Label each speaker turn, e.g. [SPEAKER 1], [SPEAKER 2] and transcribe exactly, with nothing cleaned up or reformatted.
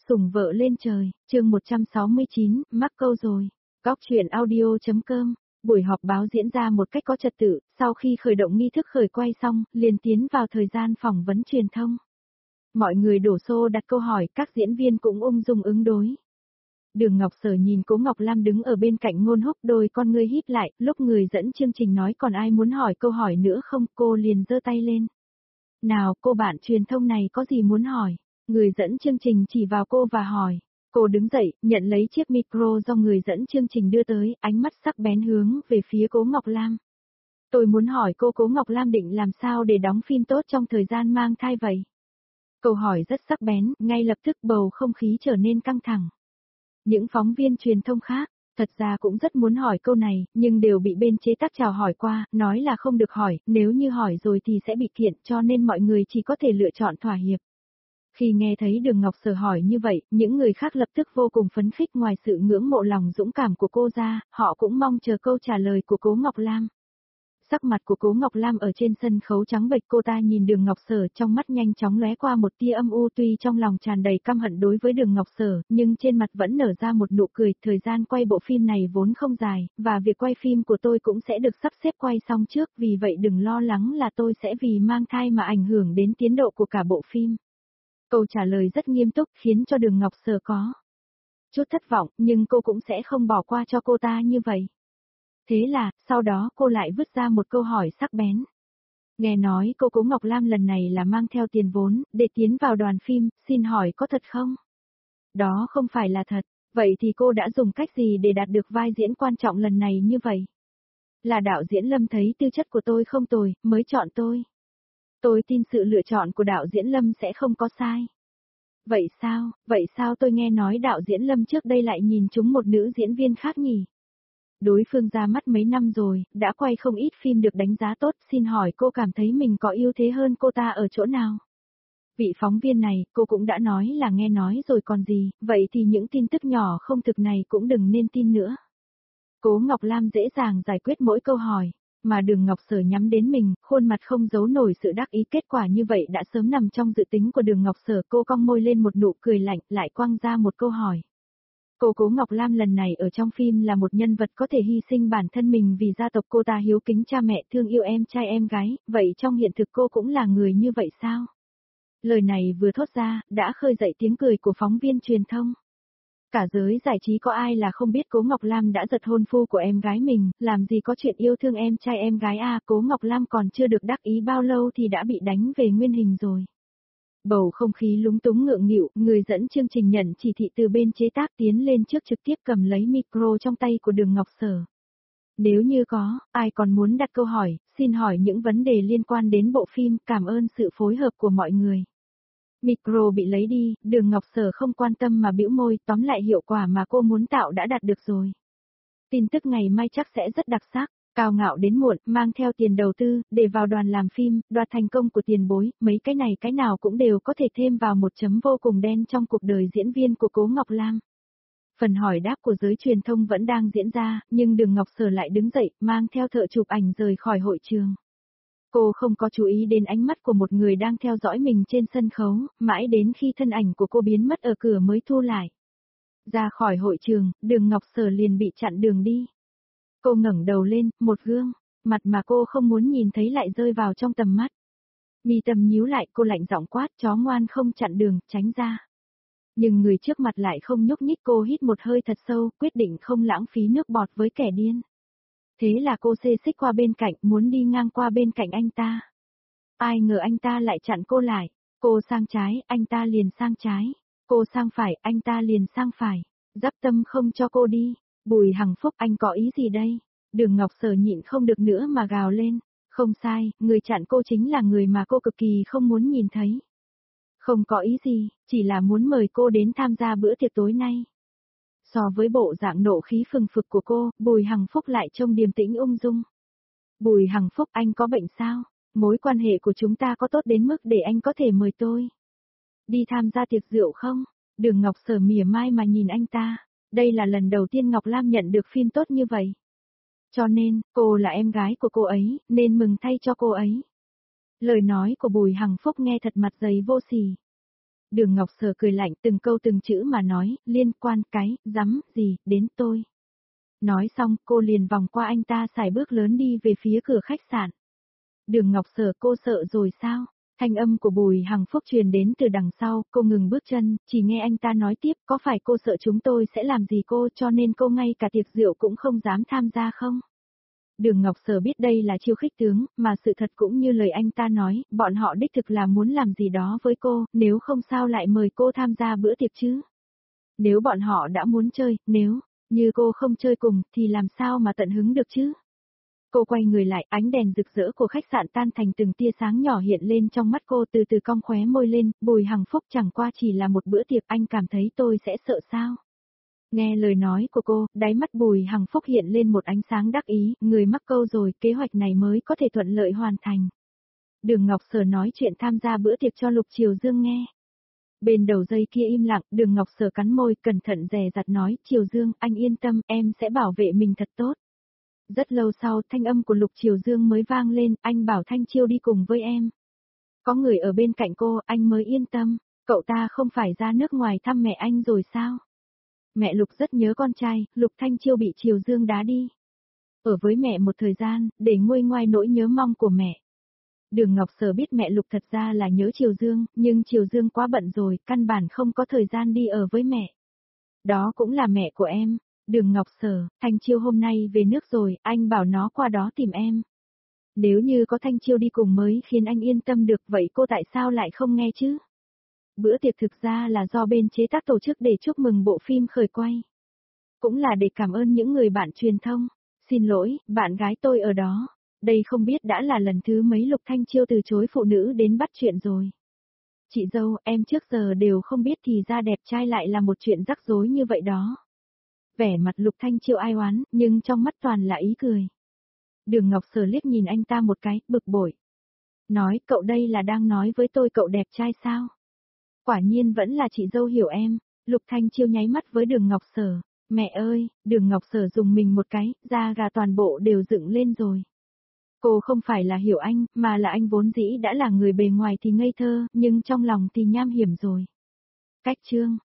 [SPEAKER 1] Sủng vợ lên trời, chương một trăm sáu mươi chín, mắc câu rồi. Góc truyện audio.com. Buổi họp báo diễn ra một cách có trật tự, sau khi khởi động nghi thức khởi quay xong, liền tiến vào thời gian phỏng vấn truyền thông. Mọi người đổ xô đặt câu hỏi, các diễn viên cũng ung dung ứng đối. Đường Ngọc Sở nhìn Cố Ngọc Lam đứng ở bên cạnh Ngôn Húc, đôi con ngươi híp lại, lúc người dẫn chương trình nói còn ai muốn hỏi câu hỏi nữa không, cô liền giơ tay lên. Nào, cô bạn truyền thông này có gì muốn hỏi? Người dẫn chương trình chỉ vào cô và hỏi. Cô đứng dậy, nhận lấy chiếc micro do người dẫn chương trình đưa tới, ánh mắt sắc bén hướng về phía Cố Ngọc Lam. Tôi muốn hỏi cô Cố Ngọc Lam định làm sao để đóng phim tốt trong thời gian mang thai vậy? Câu hỏi rất sắc bén, ngay lập tức bầu không khí trở nên căng thẳng. Những phóng viên truyền thông khác, thật ra cũng rất muốn hỏi câu này, nhưng đều bị bên chế tác chào hỏi qua, nói là không được hỏi, nếu như hỏi rồi thì sẽ bị kiện, cho nên mọi người chỉ có thể lựa chọn thỏa hiệp. Khi nghe thấy Đường Ngọc Sở hỏi như vậy, những người khác lập tức vô cùng phấn khích, ngoài sự ngưỡng mộ lòng dũng cảm của cô ra, họ cũng mong chờ câu trả lời của Cố Ngọc Lam. Sắc mặt của Cố Ngọc Lam ở trên sân khấu trắng bệch, cô ta nhìn Đường Ngọc Sở, trong mắt nhanh chóng lóe qua một tia âm u, tuy trong lòng tràn đầy căm hận đối với Đường Ngọc Sở, nhưng trên mặt vẫn nở ra một nụ cười. Thời gian quay bộ phim này vốn không dài, và việc quay phim của tôi cũng sẽ được sắp xếp quay xong trước, vì vậy đừng lo lắng là tôi sẽ vì mang thai mà ảnh hưởng đến tiến độ của cả bộ phim. Câu trả lời rất nghiêm túc, khiến cho Đường Ngọc Sở có chút thất vọng, nhưng cô cũng sẽ không bỏ qua cho cô ta như vậy. Thế là, sau đó cô lại vứt ra một câu hỏi sắc bén. Nghe nói cô Cố Ngọc Lam lần này là mang theo tiền vốn, để tiến vào đoàn phim, xin hỏi có thật không? Đó không phải là thật, vậy thì cô đã dùng cách gì để đạt được vai diễn quan trọng lần này như vậy? Là đạo diễn Lâm thấy tư chất của tôi không tồi, mới chọn tôi. Tôi tin sự lựa chọn của đạo diễn Lâm sẽ không có sai. Vậy sao, vậy sao tôi nghe nói đạo diễn Lâm trước đây lại nhìn trúng một nữ diễn viên khác nhỉ? Đối phương ra mắt mấy năm rồi, đã quay không ít phim được đánh giá tốt, xin hỏi cô cảm thấy mình có ưu thế hơn cô ta ở chỗ nào? Vị phóng viên này, cô cũng đã nói là nghe nói rồi còn gì, vậy thì những tin tức nhỏ không thực này cũng đừng nên tin nữa. Cố Ngọc Lam dễ dàng giải quyết mỗi câu hỏi, mà Đường Ngọc Sở nhắm đến mình, khuôn mặt không giấu nổi sự đắc ý, kết quả như vậy đã sớm nằm trong dự tính của Đường Ngọc Sở. Cô cong môi lên một nụ cười lạnh, lại quăng ra một câu hỏi. Cô Cố Ngọc Lam lần này ở trong phim là một nhân vật có thể hy sinh bản thân mình vì gia tộc, cô ta hiếu kính cha mẹ, thương yêu em trai em gái, vậy trong hiện thực cô cũng là người như vậy sao? Lời này vừa thốt ra, đã khơi dậy tiếng cười của phóng viên truyền thông. Cả giới giải trí có ai là không biết Cố Ngọc Lam đã giật hôn phu của em gái mình, làm gì có chuyện yêu thương em trai em gái à, Cố Ngọc Lam còn chưa được đắc ý bao lâu thì đã bị đánh về nguyên hình rồi. Bầu không khí lúng túng ngượng nghịu, người dẫn chương trình nhận chỉ thị từ bên chế tác tiến lên trước trực tiếp cầm lấy micro trong tay của Đường Ngọc Sở. Nếu như có, ai còn muốn đặt câu hỏi, xin hỏi những vấn đề liên quan đến bộ phim, cảm ơn sự phối hợp của mọi người. Micro bị lấy đi, Đường Ngọc Sở không quan tâm mà bĩu môi, tóm lại hiệu quả mà cô muốn tạo đã đạt được rồi. Tin tức ngày mai chắc sẽ rất đặc sắc. Cao ngạo đến muộn, mang theo tiền đầu tư, để vào đoàn làm phim, đoạt thành công của tiền bối, mấy cái này cái nào cũng đều có thể thêm vào một chấm vô cùng đen trong cuộc đời diễn viên của Cố Ngọc Lam. Phần hỏi đáp của giới truyền thông vẫn đang diễn ra, nhưng Đường Ngọc Sở lại đứng dậy, mang theo thợ chụp ảnh rời khỏi hội trường. Cô không có chú ý đến ánh mắt của một người đang theo dõi mình trên sân khấu, mãi đến khi thân ảnh của cô biến mất ở cửa mới thu lại. Ra khỏi hội trường, Đường Ngọc Sở liền bị chặn đường đi. Cô ngẩng đầu lên, một gương mặt mà cô không muốn nhìn thấy lại rơi vào trong tầm mắt. Mi tâm nhíu lại, cô lạnh giọng quát, chó ngoan không chặn đường, tránh ra. Nhưng người trước mặt lại không nhúc nhích, cô hít một hơi thật sâu, quyết định không lãng phí nước bọt với kẻ điên. Thế là cô xê xích qua bên cạnh, muốn đi ngang qua bên cạnh anh ta. Ai ngờ anh ta lại chặn cô lại. Cô sang trái, anh ta liền sang trái. Cô sang phải, anh ta liền sang phải. Giáp tâm không cho cô đi. Bùi Hằng Phúc, anh có ý gì đây? Đường Ngọc Sở nhịn không được nữa mà gào lên. Không sai, người chặn cô chính là người mà cô cực kỳ không muốn nhìn thấy. Không có ý gì, chỉ là muốn mời cô đến tham gia bữa tiệc tối nay. So với bộ dạng nộ khí phừng phực của cô, Bùi Hằng Phúc lại trông điềm tĩnh ung dung. Bùi Hằng Phúc, anh có bệnh sao? Mối quan hệ của chúng ta có tốt đến mức để anh có thể mời tôi đi tham gia tiệc rượu không? Đường Ngọc Sở mỉa mai mà nhìn anh ta. Đây là lần đầu tiên Ngọc Lam nhận được phim tốt như vậy. Cho nên, cô là em gái của cô ấy, nên mừng thay cho cô ấy. Lời nói của Bùi Hằng Phúc nghe thật mặt dày vô sỉ. Đường Ngọc Sở cười lạnh từng câu từng chữ mà nói, liên quan cái, rắm, gì, đến tôi. Nói xong cô liền vòng qua anh ta xài bước lớn đi về phía cửa khách sạn. Đường Ngọc Sở cô sợ rồi sao? Thanh âm của Bùi Hằng Phúc truyền đến từ đằng sau, cô ngừng bước chân, chỉ nghe anh ta nói tiếp, có phải cô sợ chúng tôi sẽ làm gì cô cho nên cô ngay cả tiệc rượu cũng không dám tham gia không? Đường Ngọc Sở biết đây là chiêu khích tướng, mà sự thật cũng như lời anh ta nói, bọn họ đích thực là muốn làm gì đó với cô, nếu không sao lại mời cô tham gia bữa tiệc chứ? Nếu bọn họ đã muốn chơi, nếu như cô không chơi cùng thì làm sao mà tận hứng được chứ? Cô quay người lại, ánh đèn rực rỡ của khách sạn tan thành từng tia sáng nhỏ hiện lên trong mắt cô, từ từ cong khóe môi lên, Bùi Hằng Phúc chẳng qua chỉ là một bữa tiệc, anh cảm thấy tôi sẽ sợ sao? Nghe lời nói của cô, đáy mắt Bùi Hằng Phúc hiện lên một ánh sáng đắc ý, người mắc câu rồi, kế hoạch này mới có thể thuận lợi hoàn thành. Đường Ngọc Sở nói chuyện tham gia bữa tiệc cho Lục Triều Dương nghe. Bên đầu dây kia im lặng, Đường Ngọc Sở cắn môi, cẩn thận dè dặt nói, Triều Dương, anh yên tâm, em sẽ bảo vệ mình thật tốt. Rất lâu sau, thanh âm của Lục Triều Dương mới vang lên, anh bảo Thanh Chiêu đi cùng với em. Có người ở bên cạnh cô, anh mới yên tâm, cậu ta không phải ra nước ngoài thăm mẹ anh rồi sao? Mẹ Lục rất nhớ con trai, Lục Thanh Chiêu bị Triều Dương đá đi. Ở với mẹ một thời gian, để nguôi ngoai nỗi nhớ mong của mẹ. Đường Ngọc Sở biết mẹ Lục thật ra là nhớ Triều Dương, nhưng Triều Dương quá bận rồi, căn bản không có thời gian đi ở với mẹ. Đó cũng là mẹ của em. Đường Ngọc Sở, Thanh Chiêu hôm nay về nước rồi, anh bảo nó qua đó tìm em. Nếu như có Thanh Chiêu đi cùng mới khiến anh yên tâm được, vậy cô tại sao lại không nghe chứ? Bữa tiệc thực ra là do bên chế tác tổ chức để chúc mừng bộ phim khởi quay. Cũng là để cảm ơn những người bạn truyền thông. Xin lỗi, bạn gái tôi ở đó. Đây không biết đã là lần thứ mấy Lục Thanh Chiêu từ chối phụ nữ đến bắt chuyện rồi. Chị dâu, em trước giờ đều không biết thì ra đẹp trai lại là một chuyện rắc rối như vậy đó. Vẻ mặt Lục Thanh Chiêu ai oán, nhưng trong mắt toàn là ý cười. Đường Ngọc Sở liếc nhìn anh ta một cái, bực bội. Nói, cậu đây là đang nói với tôi cậu đẹp trai sao? Quả nhiên vẫn là chị dâu hiểu em. Lục Thanh Chiêu nháy mắt với Đường Ngọc Sở. Mẹ ơi, Đường Ngọc Sở dùng mình một cái, da gà toàn bộ đều dựng lên rồi. Cô không phải là hiểu anh, mà là anh vốn dĩ đã là người bề ngoài thì ngây thơ, nhưng trong lòng thì nham hiểm rồi. Cách chương